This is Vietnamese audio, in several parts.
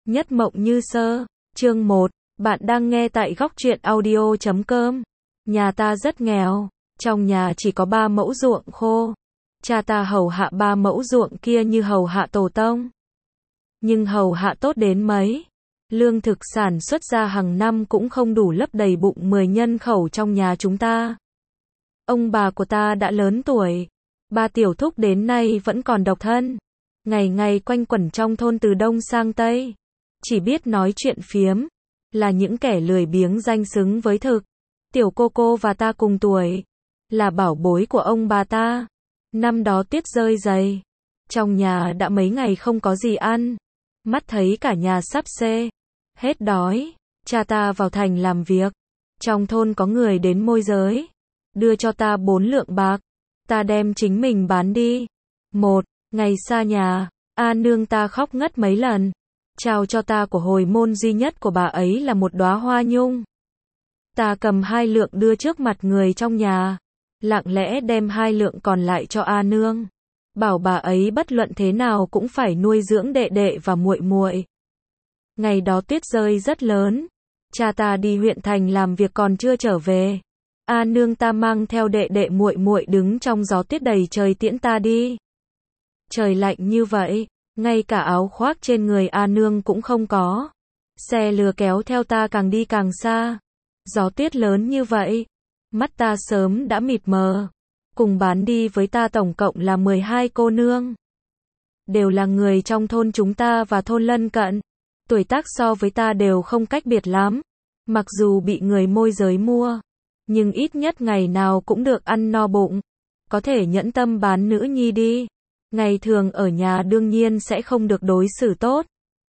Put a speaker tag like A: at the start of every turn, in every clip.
A: Nhất mộng như sơ. Chương 1. Bạn đang nghe tại góc truyện audio.com. Nhà ta rất nghèo. Trong nhà chỉ có 3 mẫu ruộng khô. Cha ta hầu hạ 3 mẫu ruộng kia như hầu hạ tổ tông. Nhưng hầu hạ tốt đến mấy. Lương thực sản xuất ra hàng năm cũng không đủ lấp đầy bụng 10 nhân khẩu trong nhà chúng ta. Ông bà của ta đã lớn tuổi. 3 tiểu thúc đến nay vẫn còn độc thân. Ngày ngày quanh quẩn trong thôn từ đông sang tây. Chỉ biết nói chuyện phiếm. Là những kẻ lười biếng danh xứng với thực. Tiểu cô và ta cùng tuổi. Là bảo bối của ông bà ta. Năm đó tuyết rơi dày. Trong nhà đã mấy ngày không có gì ăn. Mắt thấy cả nhà sắp xê hết đói. Cha ta vào thành làm việc. Trong thôn có người đến môi giới. Đưa cho ta 4 lượng bạc. Ta đem chính mình bán đi. Ngày xa nhà, nương ta khóc ngất mấy lần. Trao cho ta của hồi môn duy nhất của bà ấy là một đóa hoa nhung. Ta cầm 2 lượng đưa trước mặt người trong nhà. Lặng lẽ đem 2 lượng còn lại cho nương. Bảo bà ấy bất luận thế nào cũng phải nuôi dưỡng đệ đệ và muội muội. Ngày đó tuyết rơi rất lớn. Cha ta đi huyện thành làm việc còn chưa trở về. Nương ta mang theo đệ đệ muội muội đứng trong gió tuyết đầy trời tiễn ta đi. Trời lạnh như vậy, ngay cả áo khoác trên người nương cũng không có. Xe lừa kéo theo ta càng đi càng xa. Gió tuyết lớn như vậy, mắt ta sớm đã mịt mờ. Cùng bán đi với ta tổng cộng là 12 cô nương. Đều là người trong thôn chúng ta và thôn lân cận. Tuổi tác so với ta đều không cách biệt lắm. Mặc dù bị người môi giới mua, nhưng ít nhất ngày nào cũng được ăn no bụng. Có thể nhẫn tâm bán nữ nhi đi. Ngày thường ở nhà đương nhiên sẽ không được đối xử tốt.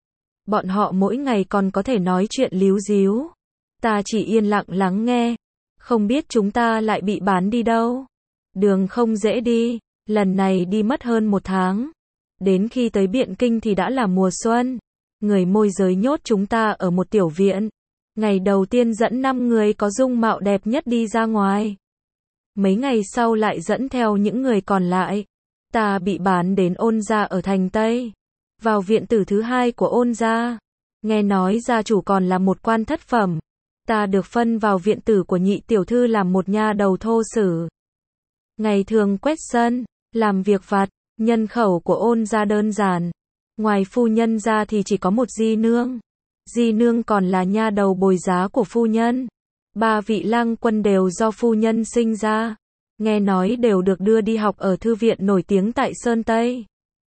A: Bọn họ mỗi ngày còn có thể nói chuyện líu díu. Ta chỉ yên lặng lắng nghe. Không biết chúng ta lại bị bán đi đâu. Đường không dễ đi. Lần này đi mất hơn 1 tháng. Đến khi tới Biện Kinh thì đã là mùa xuân. Người môi giới nhốt chúng ta ở một tiểu viện. Ngày đầu tiên dẫn 5 người có dung mạo đẹp nhất đi ra ngoài. Mấy ngày sau lại dẫn theo những người còn lại. Ta bị bán đến Ôn gia ở thành Tây. Vào viện tử thứ 2 của Ôn gia. Nghe nói gia chủ còn là một quan thất phẩm. Ta được phân vào viện tử của nhị tiểu thư làm một nha đầu thô sử. Ngày thường quét sân, làm việc vặt. Nhân khẩu của Ôn gia đơn giản. Ngoài phu nhân ra thì chỉ có một di nương. Di nương còn là nha đầu bồi giá của phu nhân. 3 vị lang quân đều do phu nhân sinh ra. Nghe nói đều được đưa đi học ở thư viện nổi tiếng tại Sơn Tây.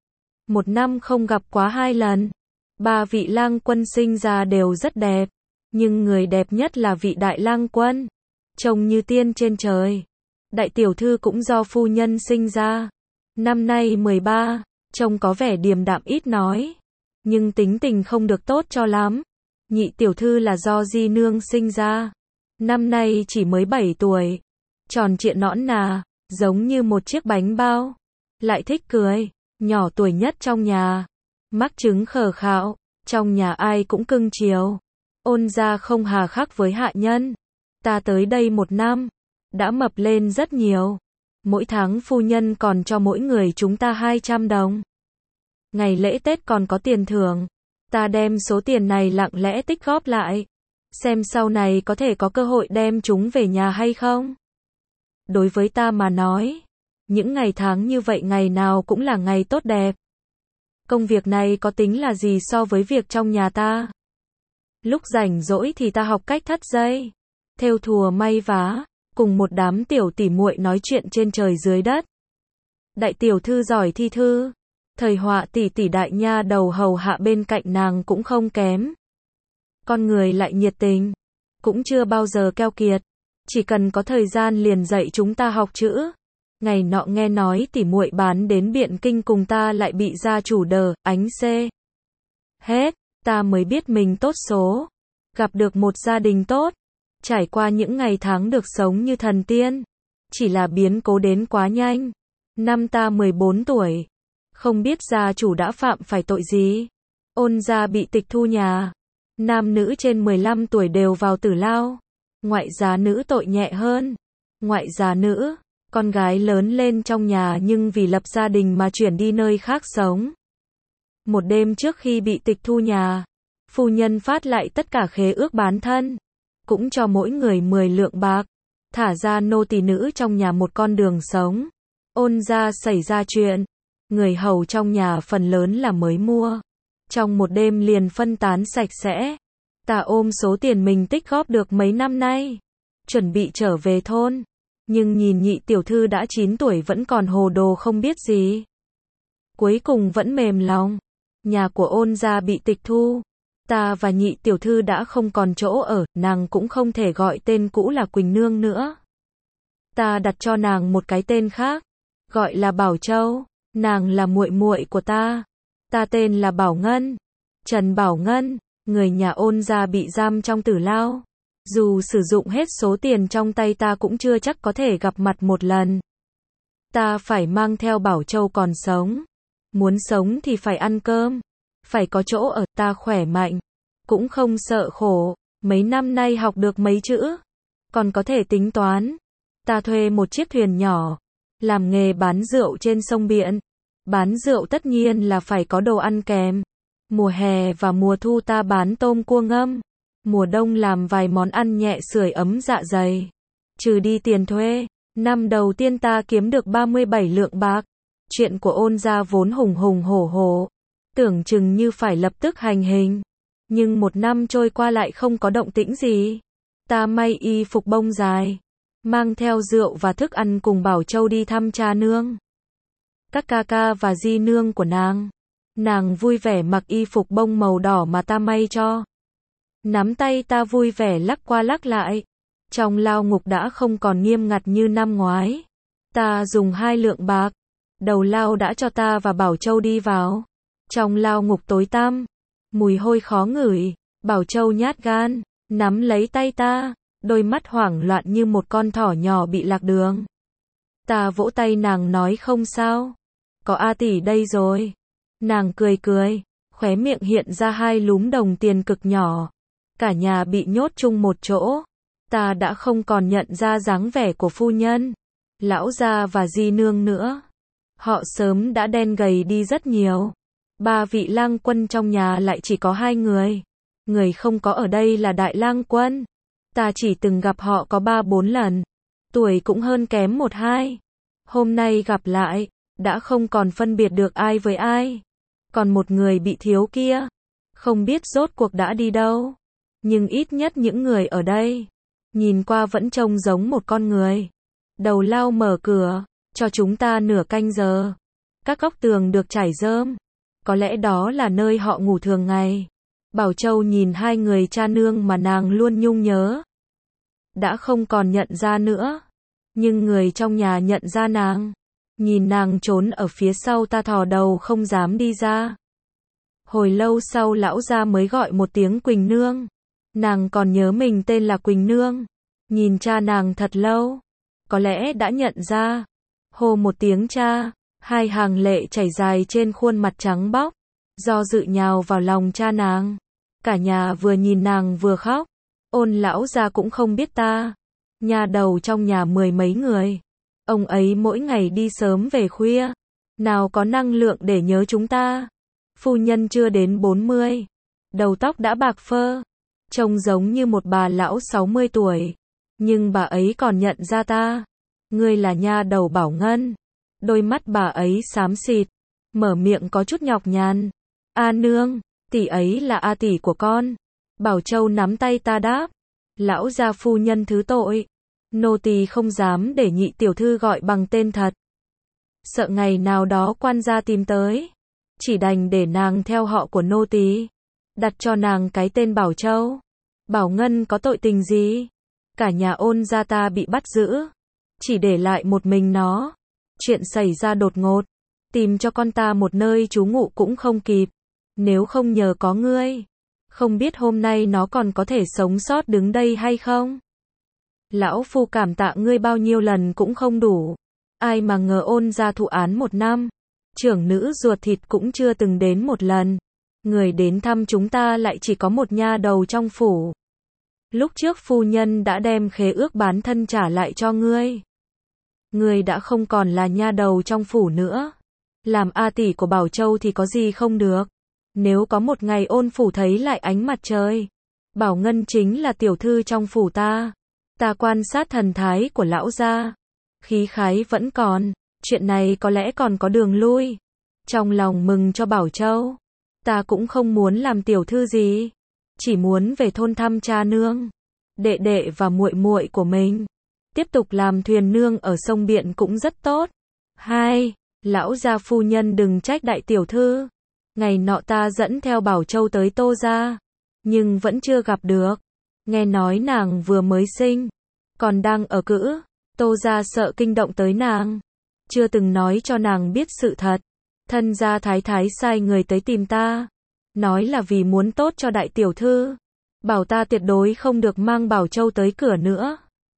A: 1 năm không gặp quá 2 lần. 3 vị lang quân sinh ra đều rất đẹp. Nhưng người đẹp nhất là vị đại lang quân. Trông như tiên trên trời. Đại tiểu thư cũng do phu nhân sinh ra. Năm nay 13, trông có vẻ điềm đạm ít nói. Nhưng tính tình không được tốt cho lắm. Nhị tiểu thư là do di nương sinh ra. Năm nay chỉ mới 7 tuổi. Tròn trịa nõn nà, giống như một chiếc bánh bao. Lại thích cười, nhỏ tuổi nhất trong nhà. Mắc chứng khờ khạo, trong nhà ai cũng cưng chiều. Ôn gia không hà khắc với hạ nhân. Ta tới đây 1 năm, đã mập lên rất nhiều. Mỗi tháng phu nhân còn cho mỗi người chúng ta 200 đồng. Ngày lễ Tết còn có tiền thưởng. Ta đem số tiền này lặng lẽ tích góp lại. Xem sau này có thể có cơ hội đem chúng về nhà hay không. Đối với ta mà nói, những ngày tháng như vậy ngày nào cũng là ngày tốt đẹp. Công việc này có tính là gì so với việc trong nhà ta. Lúc rảnh rỗi thì ta học cách thắt dây, thêu thùa may vá, cùng một đám tiểu tỉ muội nói chuyện trên trời dưới đất. Đại tiểu thư giỏi thi thư, thời họa tỷ đại nha đầu hầu hạ bên cạnh nàng cũng không kém. Con người lại nhiệt tình, cũng chưa bao giờ keo kiệt. Chỉ cần có thời gian liền dạy chúng ta học chữ. Ngày nọ nghe nói tỉ muội bán đến Biện Kinh cùng ta lại bị gia chủ đờ, ánh xê hết. Ta mới biết mình tốt số. Gặp được một gia đình tốt. Trải qua những ngày tháng được sống như thần tiên. Chỉ là biến cố đến quá nhanh. Năm ta 14 tuổi. Không biết gia chủ đã phạm phải tội gì. Ôn gia bị tịch thu nhà. Nam nữ trên 15 tuổi đều vào tử lao. Ngoại giá nữ tội nhẹ hơn. Ngoại giá nữ, con gái lớn lên trong nhà nhưng vì lập gia đình mà chuyển đi nơi khác sống. Một đêm trước khi bị tịch thu nhà, Phu nhân phát lại tất cả khế ước bán thân, cũng cho mỗi người 10 lượng bạc, thả ra nô tỳ nữ trong nhà một con đường sống. Ôn gia xảy ra chuyện, người hầu trong nhà phần lớn là mới mua, trong một đêm liền phân tán sạch sẽ. Ta ôm số tiền mình tích góp được mấy năm nay, chuẩn bị trở về thôn, nhưng nhìn nhị tiểu thư đã 9 tuổi vẫn còn hồ đồ không biết gì. Cuối cùng vẫn mềm lòng, nhà của Ôn gia bị tịch thu. Ta và nhị tiểu thư đã không còn chỗ ở, nàng cũng không thể gọi tên cũ là Quỳnh Nương nữa. Ta đặt cho nàng một cái tên khác, gọi là Bảo Châu, nàng là muội muội của ta. Ta tên là Bảo Ngân, Trần Bảo Ngân, người nhà Ôn gia bị giam trong tử lao. Dù sử dụng hết số tiền trong tay ta cũng chưa chắc có thể gặp mặt một lần. Ta phải mang theo Bảo Châu còn sống. Muốn sống thì phải ăn cơm, phải có chỗ ở. Ta khỏe mạnh, cũng không sợ khổ, mấy năm nay học được mấy chữ, còn có thể tính toán. Ta thuê một chiếc thuyền nhỏ, làm nghề bán rượu trên sông biển. Bán rượu tất nhiên là phải có đồ ăn kèm. Mùa hè và mùa thu ta bán tôm cua ngâm, mùa đông làm vài món ăn nhẹ sưởi ấm dạ dày. Trừ đi tiền thuê, năm đầu tiên ta kiếm được 37 lượng bạc. Chuyện của Ôn gia vốn hùng hùng hổ hổ, tưởng chừng như phải lập tức hành hình. Nhưng một năm trôi qua lại không có động tĩnh gì. Ta may y phục bông dài, mang theo rượu và thức ăn cùng Bảo Châu đi thăm cha nương, các ca ca và di nương của nàng. Nàng vui vẻ mặc y phục bông màu đỏ mà ta may cho. Nắm tay ta vui vẻ lắc qua lắc lại. Trong lao ngục đã không còn nghiêm ngặt như năm ngoái. Ta dùng 2 lượng bạc, đầu lao đã cho ta và Bảo Châu đi vào. Trong lao ngục tối tăm, mùi hôi khó ngửi. Bảo Châu nhát gan, nắm lấy tay ta, đôi mắt hoảng loạn như một con thỏ nhỏ bị lạc đường. Ta vỗ tay nàng nói không sao, có A tỷ đây rồi. Nàng cười cười, khóe miệng hiện ra 2 lúm đồng tiền cực nhỏ. Cả nhà bị nhốt chung một chỗ. Ta đã không còn nhận ra dáng vẻ của phu nhân, lão gia và di nương nữa. Họ sớm đã đen gầy đi rất nhiều. 3 vị lang quân trong nhà lại chỉ có 2 người. Người không có ở đây là đại lang quân. Ta chỉ từng gặp họ có 3-4 lần. Tuổi cũng hơn kém 1-2. Hôm nay gặp lại, đã không còn phân biệt được ai với ai. Còn một người bị thiếu kia, không biết rốt cuộc đã đi đâu. Nhưng ít nhất những người ở đây, nhìn qua vẫn trông giống một con người. Đầu lao mở cửa, cho chúng ta nửa canh giờ. Các góc tường được trải rơm. Có lẽ đó là nơi họ ngủ thường ngày. Bảo Châu nhìn 2 người cha nương mà nàng luôn nhung nhớ. Đã không còn nhận ra nữa. Nhưng người trong nhà nhận ra nàng. Nhìn nàng trốn ở phía sau ta thò đầu không dám đi ra. Hồi lâu sau lão gia mới gọi một tiếng Quỳnh Nương. Nàng còn nhớ mình tên là Quỳnh Nương. Nhìn cha nàng thật lâu. Có lẽ đã nhận ra. Hô một tiếng cha. 2 hàng lệ chảy dài trên khuôn mặt trắng bóc. Do dự nhào vào lòng cha nàng. Cả nhà vừa nhìn nàng vừa khóc. Ôn lão gia cũng không biết ta. Nhà đầu trong nhà 10 mấy người. Ông ấy mỗi ngày đi sớm về khuya. Nào có năng lượng để nhớ chúng ta. Phu nhân chưa đến 40. Đầu tóc đã bạc phơ. Trông giống như một bà lão 60 tuổi. Nhưng bà ấy còn nhận ra ta. Ngươi là nha đầu Bảo Ngân. Đôi mắt bà ấy xám xịt. Mở miệng có chút nhọc nhằn. A nương, tỷ ấy là A tỷ của con. Bảo Châu nắm tay ta đáp. Lão gia phu nhân thứ tội. Nô tỳ không dám để nhị tiểu thư gọi bằng tên thật. Sợ ngày nào đó quan gia tìm tới. Chỉ đành để nàng theo họ của nô tỳ. Đặt cho nàng cái tên Bảo Châu. Bảo Ngân có tội tình gì? Cả nhà Ôn gia ta bị bắt giữ. Chỉ để lại một mình nó. Chuyện xảy ra đột ngột. Tìm cho con ta một nơi trú ngụ cũng không kịp. Nếu không nhờ có ngươi, không biết hôm nay nó còn có thể sống sót đứng đây hay không? Lão phu cảm tạ ngươi bao nhiêu lần cũng không đủ. Ai mà ngờ Ôn gia thụ án 1 năm. Trưởng nữ ruột thịt cũng chưa từng đến một lần. Người đến thăm chúng ta lại chỉ có một nha đầu trong phủ. Lúc trước phu nhân đã đem khế ước bán thân trả lại cho ngươi. Ngươi đã không còn là nha đầu trong phủ nữa. Làm A tỷ của Bảo Châu thì có gì không được. Nếu có một ngày ôn phủ thấy lại ánh mặt trời, Bảo Ngân chính là tiểu thư trong phủ ta. Ta quan sát thần thái của lão gia, khí khái vẫn còn, chuyện này có lẽ còn có đường lui. Trong lòng mừng cho Bảo Châu, ta cũng không muốn làm tiểu thư gì, chỉ muốn về thôn thăm cha nương, đệ đệ và muội muội của mình. Tiếp tục làm thuyền nương ở sông Biện cũng rất tốt. 2. Lão gia phu nhân đừng trách đại tiểu thư. Ngày nọ ta dẫn theo Bảo Châu tới Tô gia, nhưng vẫn chưa gặp được. Nghe nói nàng vừa mới sinh, còn đang ở cữ. Tô gia sợ kinh động tới nàng, chưa từng nói cho nàng biết sự thật. Thân gia thái thái sai người tới tìm ta, nói là vì muốn tốt cho đại tiểu thư, bảo ta tuyệt đối không được mang Bảo Châu tới cửa nữa.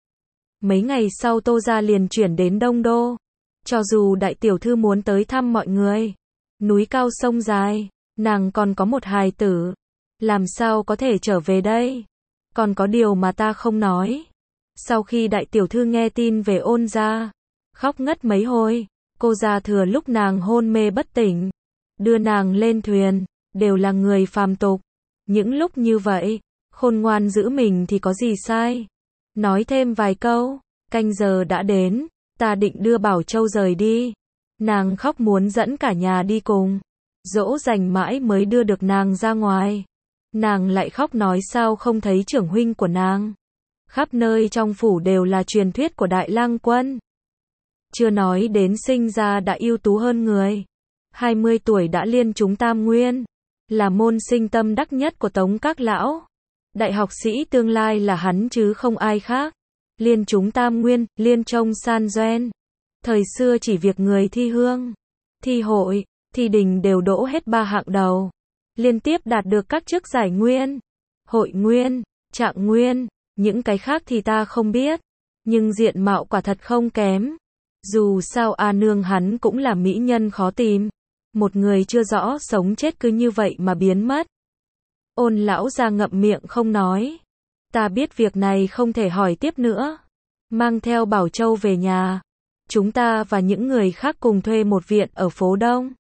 A: Mấy ngày sau Tô gia liền chuyển đến Đông Đô. Cho dù đại tiểu thư muốn tới thăm mọi người, núi cao sông dài, nàng còn có một hài tử, làm sao có thể trở về đây? Còn có điều mà ta không nói. Sau khi đại tiểu thư nghe tin về ôn gia, khóc ngất mấy hồi. Cô gia thừa lúc nàng hôn mê bất tỉnh, đưa nàng lên thuyền, đều là người phàm tục. Những lúc như vậy, khôn ngoan giữ mình thì có gì sai. Nói thêm vài câu, canh giờ đã đến, ta định đưa Bảo Châu rời đi. Nàng khóc muốn dẫn cả nhà đi cùng, dỗ dành mãi mới đưa được nàng ra ngoài. Nàng lại khóc nói sao không thấy trưởng huynh của nàng. Khắp nơi trong phủ đều là truyền thuyết của Đại Lang Quân. Chưa nói đến sinh ra đã ưu tú hơn người. 20 tuổi đã liên trúng tam nguyên, là môn sinh tâm đắc nhất của Tống các lão. Đại học sĩ tương lai là hắn chứ không ai khác. Liên trúng tam nguyên, liên trông san doen. Thời xưa chỉ việc người thi hương, thi hội, thi đình đều đỗ hết 3 hạng đầu. Liên tiếp đạt được các chức giải nguyên, hội nguyên, trạng nguyên. Những cái khác thì ta không biết, nhưng diện mạo quả thật không kém. Dù sao A nương hắn cũng là mỹ nhân khó tìm. Một người chưa rõ sống chết cứ như vậy mà biến mất. Ôn lão gia ngậm miệng không nói. Ta biết việc này không thể hỏi tiếp nữa. Mang theo Bảo Châu về nhà. Chúng ta và những người khác cùng thuê một viện ở phố Đông.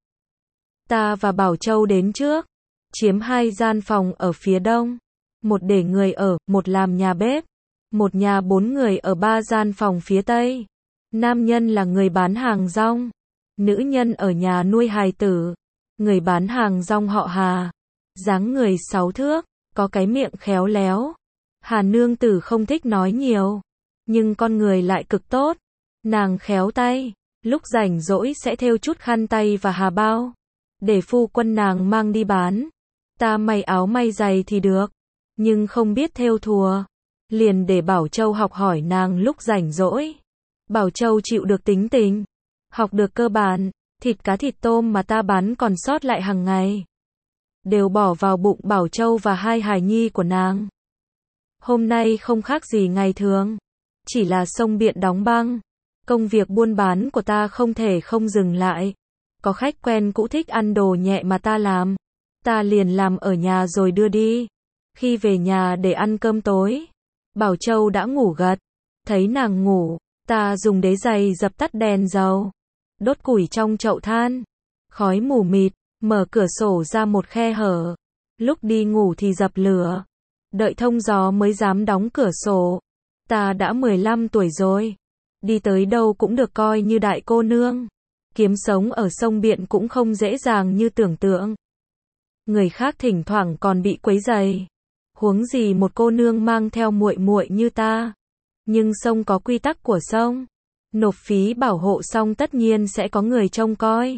A: Ta và Bảo Châu đến trước, chiếm 2 gian phòng ở phía đông. Một để người ở, một làm nhà bếp. Một nhà 4 người ở 3 gian phòng phía tây. Nam nhân là người bán hàng rong, nữ nhân ở nhà nuôi hài tử. Người bán hàng rong họ Hà, dáng người 6 thước, có cái miệng khéo léo. Hà nương tử không thích nói nhiều, nhưng con người lại cực tốt. Nàng khéo tay, lúc rảnh rỗi sẽ thêu chút khăn tay và hà bao, để phu quân nàng mang đi bán. Ta may áo may giày thì được, nhưng không biết thêu thùa, liền để Bảo Châu học hỏi nàng lúc rảnh rỗi. Bảo Châu chịu được tính tình, học được cơ bản, thịt cá thịt tôm mà ta bán còn sót lại hàng ngày, đều bỏ vào bụng Bảo Châu và 2 hài nhi của nàng. Hôm nay không khác gì ngày thường, chỉ là sông Biện đóng băng. Công việc buôn bán của ta không thể không dừng lại. Có khách quen cũ thích ăn đồ nhẹ mà ta làm, ta liền làm ở nhà rồi đưa đi. Khi về nhà để ăn cơm tối, Bảo Châu đã ngủ gật. Thấy nàng ngủ, ta dùng đế giày dập tắt đèn dầu, đốt củi trong chậu than, khói mù mịt, mở cửa sổ ra một khe hở. Lúc đi ngủ thì dập lửa, đợi thông gió mới dám đóng cửa sổ. Ta đã 15 tuổi rồi, đi tới đâu cũng được coi như đại cô nương. Kiếm sống ở sông Biện cũng không dễ dàng như tưởng tượng. Người khác thỉnh thoảng còn bị quấy rầy, huống gì một cô nương mang theo muội muội như ta. Nhưng sông có quy tắc của sông, nộp phí bảo hộ xong tất nhiên sẽ có người trông coi.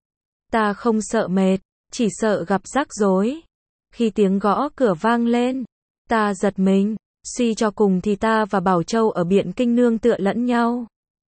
A: Ta không sợ mệt, chỉ sợ gặp rắc rối. Khi tiếng gõ cửa vang lên, ta giật mình, suy cho cùng thì ta và Bảo Châu ở Biện Kinh nương tựa lẫn nhau.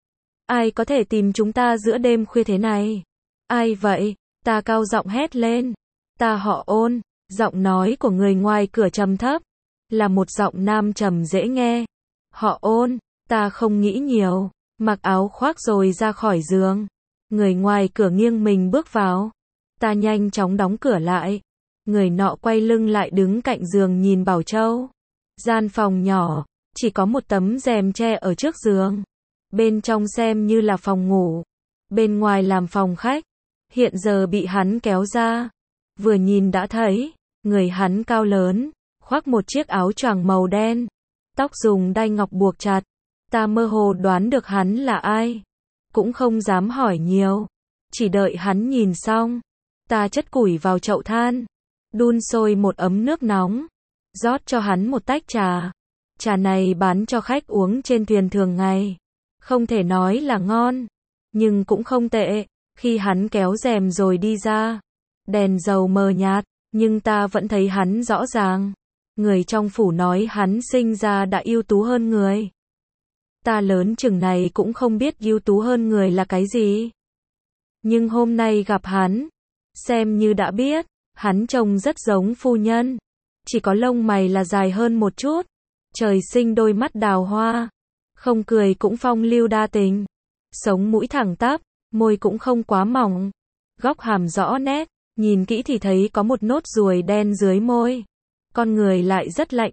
A: Ai có thể tìm chúng ta giữa đêm khuya thế này? Ai vậy? Ta cao giọng hét lên. Ta họ Ôn. Giọng nói của người ngoài cửa trầm thấp, là một giọng nam trầm dễ nghe. Họ Ôn. Ta không nghĩ nhiều, mặc áo khoác rồi ra khỏi giường. Người ngoài cửa nghiêng mình bước vào. Ta nhanh chóng đóng cửa lại. Người nọ quay lưng lại đứng cạnh giường nhìn Bảo Châu. Gian phòng nhỏ, chỉ có một tấm rèm tre ở trước giường. Bên trong xem như là phòng ngủ, bên ngoài làm phòng khách. Hiện giờ bị hắn kéo ra. vừa nhìn đã thấy, người hắn cao lớn, khoác một chiếc áo choàng màu đen, tóc dùng đai ngọc buộc chặt. Ta mơ hồ đoán được hắn là ai, cũng không dám hỏi nhiều, chỉ đợi hắn nhìn xong. Ta chất củi vào chậu than, đun sôi một ấm nước nóng, rót cho hắn một tách trà. Trà này bán cho khách uống trên thuyền thường ngày, không thể nói là ngon, nhưng cũng không tệ. Khi hắn kéo rèm rồi đi ra, đèn dầu mờ nhạt, nhưng ta vẫn thấy hắn rõ ràng. Người trong phủ nói hắn sinh ra đã ưu tú hơn người. Ta lớn chừng này cũng không biết ưu tú hơn người là cái gì. Nhưng hôm nay gặp hắn, xem như đã biết, hắn trông rất giống phu nhân. Chỉ có lông mày là dài hơn một chút, trời sinh đôi mắt đào hoa, không cười cũng phong lưu đa tình. Sống mũi thẳng tắp, môi cũng không quá mỏng, góc hàm rõ nét, nhìn kỹ thì thấy có một nốt ruồi đen dưới môi. Con người lại rất lạnh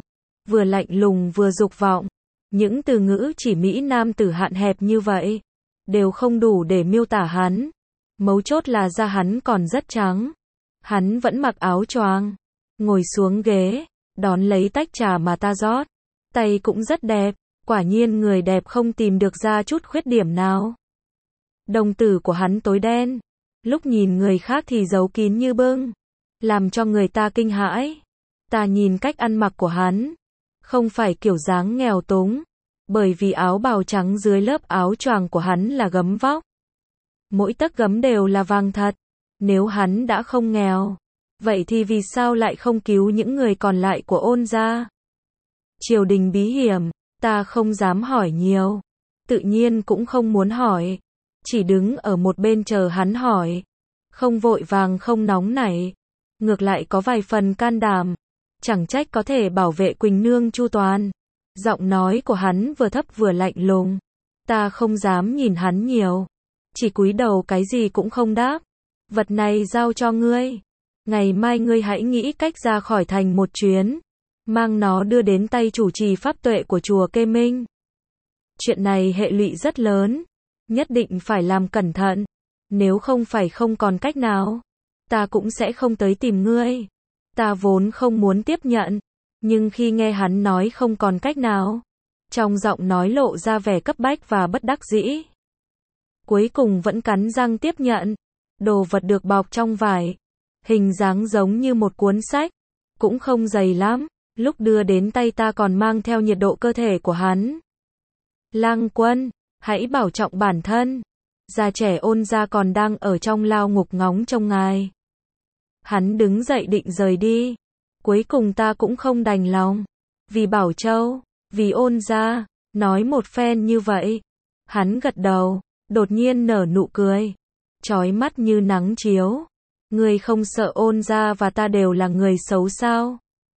A: lùng vừa dục vọng. Những từ ngữ chỉ mỹ nam tử hạn hẹp như vậy, đều không đủ để miêu tả hắn. Mấu chốt là da hắn còn rất trắng. Hắn vẫn mặc áo choàng, ngồi xuống ghế, đón lấy tách trà mà ta rót. Tay cũng rất đẹp, quả nhiên người đẹp không tìm được ra chút khuyết điểm nào. Đồng tử của hắn tối đen, lúc nhìn người khác thì giấu kín như bưng, làm cho người ta kinh hãi. Ta nhìn cách ăn mặc của hắn, không phải kiểu dáng nghèo túng, bởi vì áo bào trắng dưới lớp áo choàng của hắn là gấm vóc. Mỗi tấc gấm đều là vàng thật. Nếu hắn đã không nghèo, vậy thì vì sao lại không cứu những người còn lại của Ôn gia? Triều đình bí hiểm, ta không dám hỏi nhiều, tự nhiên cũng không muốn hỏi, chỉ đứng ở một bên chờ hắn hỏi, không vội vàng không nóng nảy, ngược lại có vài phần can đảm, chẳng trách có thể bảo vệ Quỳnh nương chu toàn. Giọng nói của hắn vừa thấp vừa lạnh lùng, ta không dám nhìn hắn nhiều, chỉ cúi đầu cái gì cũng không đáp. Vật này giao cho ngươi, ngày mai ngươi hãy nghĩ cách ra khỏi thành một chuyến, mang nó đưa đến tay chủ trì pháp tuệ của chùa Kê Minh. Chuyện này hệ lụy rất lớn, nhất định phải làm cẩn thận, nếu không phải không còn cách nào, ta cũng sẽ không tới tìm ngươi. Ta vốn không muốn tiếp nhận, nhưng khi nghe hắn nói không còn cách nào, trong giọng nói lộ ra vẻ cấp bách và bất đắc dĩ. Cuối cùng vẫn cắn răng tiếp nhận. Đồ vật được bọc trong vải, hình dáng giống như một cuốn sách, cũng không dày lắm, lúc đưa đến tay ta còn mang theo nhiệt độ cơ thể của hắn. Lang Quân, hãy bảo trọng bản thân, già trẻ Ôn gia còn đang ở trong lao ngục ngóng trông ngài. Hắn đứng dậy định rời đi, cuối cùng ta cũng không đành lòng, vì Bảo Châu, vì Ôn gia, nói một phen như vậy. Hắn gật đầu, đột nhiên nở nụ cười, chói mắt như nắng chiếu. Ngươi không sợ Ôn gia và ta đều là người xấu sao?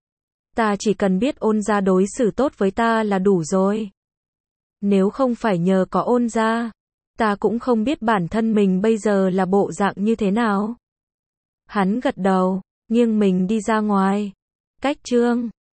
A: Ta chỉ cần biết Ôn gia đối xử tốt với ta là đủ rồi. Nếu không phải nhờ có Ôn gia, ta cũng không biết bản thân mình bây giờ là bộ dạng như thế nào. Hắn gật đầu, nghiêng mình đi ra ngoài. Cách chương